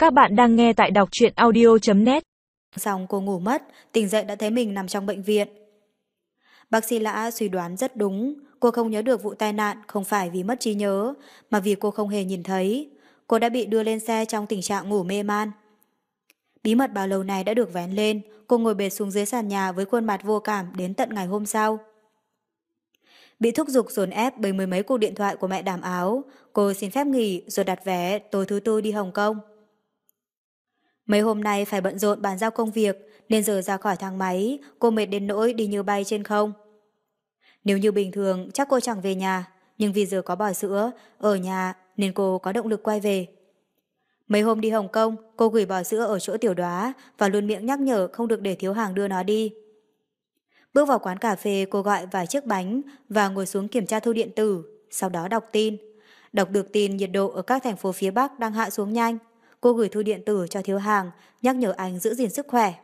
Các bạn đang nghe tại đọc truyện audio.net. Xong cô ngủ mất, tỉnh dậy đã thấy mình nằm trong bệnh viện. Bác sĩ Lã suy đoán rất đúng, cô không nhớ được vụ tai nạn không phải vì mất trí nhớ, mà vì cô không hề nhìn thấy. Cô đã bị đưa lên xe trong tình trạng ngủ mê man. Bí mật bao lâu này đã được vén lên, cô ngồi bệt xuống dưới sàn nhà với khuôn mặt vô cảm đến tận ngày hôm sau. Bị thúc giục dồn ép bởi mười mấy cuộc điện thoại của mẹ Đàm Áo, cô xin phép nghỉ rồi đặt vé tối thứ tư đi Hồng Kông. Mấy hôm nay phải bận rộn bàn giao công việc nên giờ ra khỏi thang máy, cô mệt đến nỗi đi như bay trên không. Nếu như bình thường chắc cô chẳng về nhà, nhưng vì giờ có bò sữa ở nhà nên cô có động lực quay về. Mấy hôm đi Hồng Kông, cô gửi bò sữa ở chỗ Tiểu Đoá và luôn miệng nhắc nhở không được để thiếu hàng đưa nó đi. Bước vào quán cà phê, cô gọi vài chiếc bánh và ngồi xuống kiểm tra thư điện tử, sau đó đọc tin. Đọc được tin nhiệt độ ở các thành phố phía Bắc đang hạ xuống nhanh. Cô gửi thư điện tử cho thiếu hàng, nhắc nhở anh giữ gìn sức khỏe.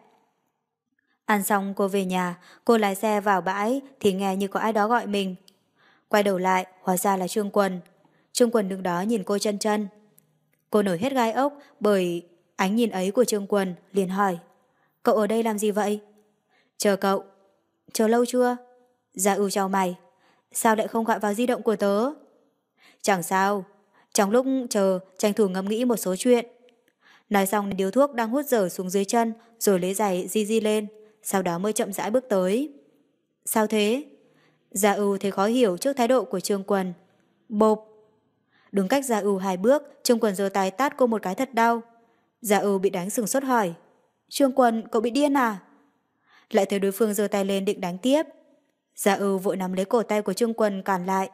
Ăn xong cô về nhà, cô lái xe vào bãi thì nghe như có ai đó gọi mình. Quay đầu lại, hóa ra là Trương Quần. Trương Quần đứng đó nhìn cô chân chân. Cô nổi hết gai ốc bởi ánh nhìn ấy của Trương Quần, liền hỏi: "Cậu ở đây làm gì vậy?" "Chờ cậu." "Chờ lâu chưa?" Dạ chào mày. "Sao lại không gọi vào di động của tớ?" "Chẳng sao. Trong lúc chờ, tranh thủ ngẫm nghĩ một số chuyện." Nói xong điếu thuốc đang hút dở xuống dưới chân, rồi lấy giày di di lên, sau đó mới chậm rãi bước tới. "Sao thế?" Dạ thấy khó hiểu trước thái độ của Trương Quần. Bộp. Đứng cách Dạ 2 bước, Trương Quần giơ tay tát cô một cái thật đau. Dạ bị đánh sừng sốt hỏi: "Trương Quần, cậu bị điên à?" Lại thấy đối phương giơ tay lên định đánh tiếp. Dạ vội nắm lấy cổ tay của Trương Quần cản lại.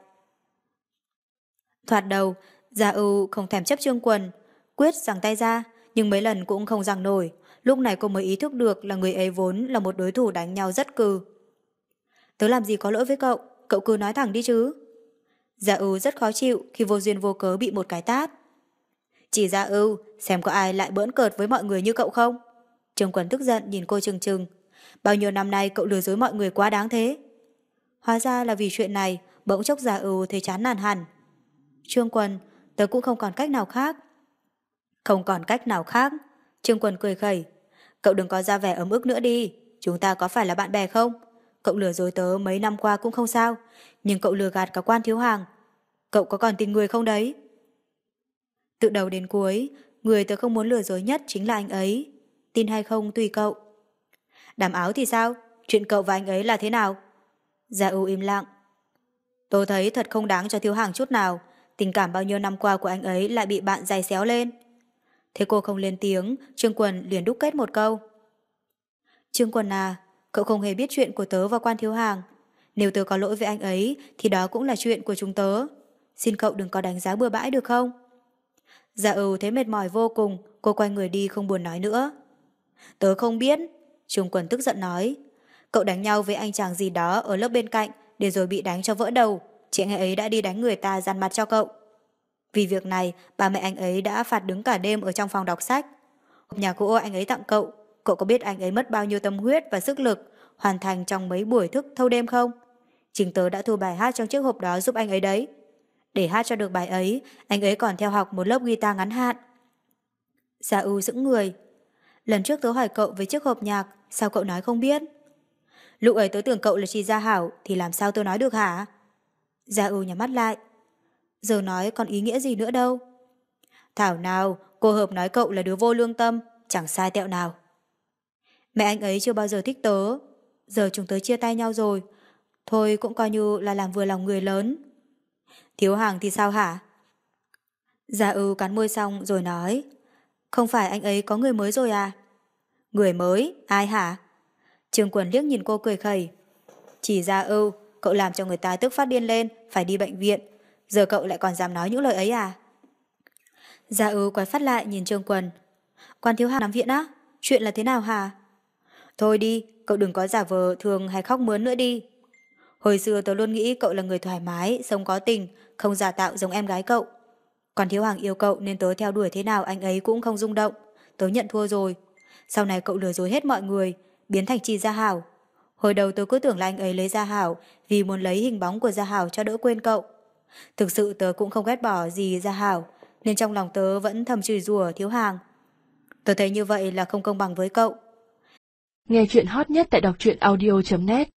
Thoạt đầu, Dạ không thèm chấp Trương Quần, quyết giằng tay ra, nhưng mấy lần cũng không giằng nổi. Lúc này cô mới ý thức được là người ấy vốn là một đối thủ đánh nhau rất cừ. "Tớ làm gì có lỗi với cậu, cậu cứ nói thẳng đi chứ." Dạ rất khó chịu khi vô duyên vô cớ bị một cái tát. "Chỉ Dạ xem có ai lại bỡn cợt với mọi người như cậu không?" Trương Quần tức giận nhìn cô trừng trừng. "Bao nhiêu năm nay cậu lừa dối mọi người quá đáng thế." Hóa ra là vì chuyện này, bỗng chốc Dạ thấy chán nản hẳn. "Trương Quần, tớ cũng không còn cách nào khác." "Không còn cách nào khác?" Trương Quần cười khẩy. "Cậu đừng có ra vẻ ấm ức nữa đi, chúng ta có phải là bạn bè không? Cậu lừa dối tớ mấy năm qua cũng không sao, nhưng cậu lừa gạt cả Quan thiếu hàng. Cậu có còn tin người không đấy?" Từ đầu đến cuối, người tớ không muốn lừa dối nhất chính là anh ấy. Tin hay không tùy cậu. "Đàm Áo thì sao? Chuyện cậu và anh ấy là thế nào?" Dạ im lặng. "Tôi thấy thật không đáng cho thiếu hàng chút nào. Tình cảm bao nhiêu năm qua của anh ấy lại bị bạn giày xéo lên." Thế cô không lên tiếng, Trương Quần liền đúc kết một câu. "Trương Quần à, cậu không hề biết chuyện của tớ và Quan thiếu hàng. Nếu tớ có lỗi với anh ấy thì đó cũng là chuyện của chúng tớ. Xin cậu đừng có đánh giá bừa bãi được không?" Dạ thấy mệt mỏi vô cùng, cô quay người đi không buồn nói nữa. "Tớ không biết." Trương Quần tức giận nói. "Cậu đánh nhau với anh chàng gì đó ở lớp bên cạnh để rồi bị đánh cho vỡ đầu. Chị anh ấy đã đi đánh người ta dằn mặt cho cậu. Vì việc này, ba mẹ anh ấy đã phạt đứng cả đêm ở trong phòng đọc sách. Hộp nhà gỗ anh ấy tặng cậu, cậu có biết anh ấy mất bao nhiêu tâm huyết và sức lực hoàn thành trong mấy buổi thức thâu đêm không? Chính tớ đã thu bài hát trong chiếc hộp đó giúp anh ấy đấy. Để hát cho được bài ấy, anh ấy còn theo học một lớp guitar ngắn hạn." Sa sững người. "Lần trước tớ hỏi cậu về chiếc hộp nhạc, sao cậu nói không biết?" "Lúc ấy tớ tưởng cậu là chị Gia Hảo thì làm sao tớ nói được hả?" Sa nhắm mắt lại. "Giờ nói còn ý nghĩa gì nữa đâu." "Thảo nào, cô Hợp nói cậu là đứa vô lương tâm, chẳng sai tẹo nào." "Mẹ anh ấy chưa bao giờ thích tớ. Giờ chúng tớ chia tay nhau rồi. Thôi cũng coi như là làm vừa lòng người lớn." "Thiếu hàng thì sao hả?" Dạ cắn môi xong rồi nói. "Không phải anh ấy có người mới rồi à?" "Người mới? Ai hả?" Trương Quần liếc nhìn cô cười khẩy. "Chỉ Gia cậu làm cho người ta tức phát điên lên, phải đi bệnh viện. Giờ cậu lại còn dám nói những lời ấy à?" Gia quay phát lại nhìn Trương Quần. "Quan thiếu hàng nằm viện á? Chuyện là thế nào hả?" "Thôi đi, cậu đừng có giả vờ thường hay khóc mướn nữa đi. Hồi xưa tớ luôn nghĩ cậu là người thoải mái, sống có tình, không giả tạo giống em gái cậu. Còn thiếu hàng yêu cậu nên tớ theo đuổi thế nào anh ấy cũng không rung động. Tớ nhận thua rồi. Sau này cậu lừa dối hết mọi người, biến thành chị Gia Hảo. Hồi đầu tớ cứ tưởng là anh ấy lấy Gia Hảo vì muốn lấy hình bóng của Gia Hảo cho đỡ quên cậu. Thực sự tớ cũng không ghét bỏ gì Gia Hảo, nên trong lòng tớ vẫn thầm chửi rủa thiếu hàng. Tớ thấy như vậy là không công bằng với cậu. Nghe chuyện hot nhất tại đọc truyện audio.net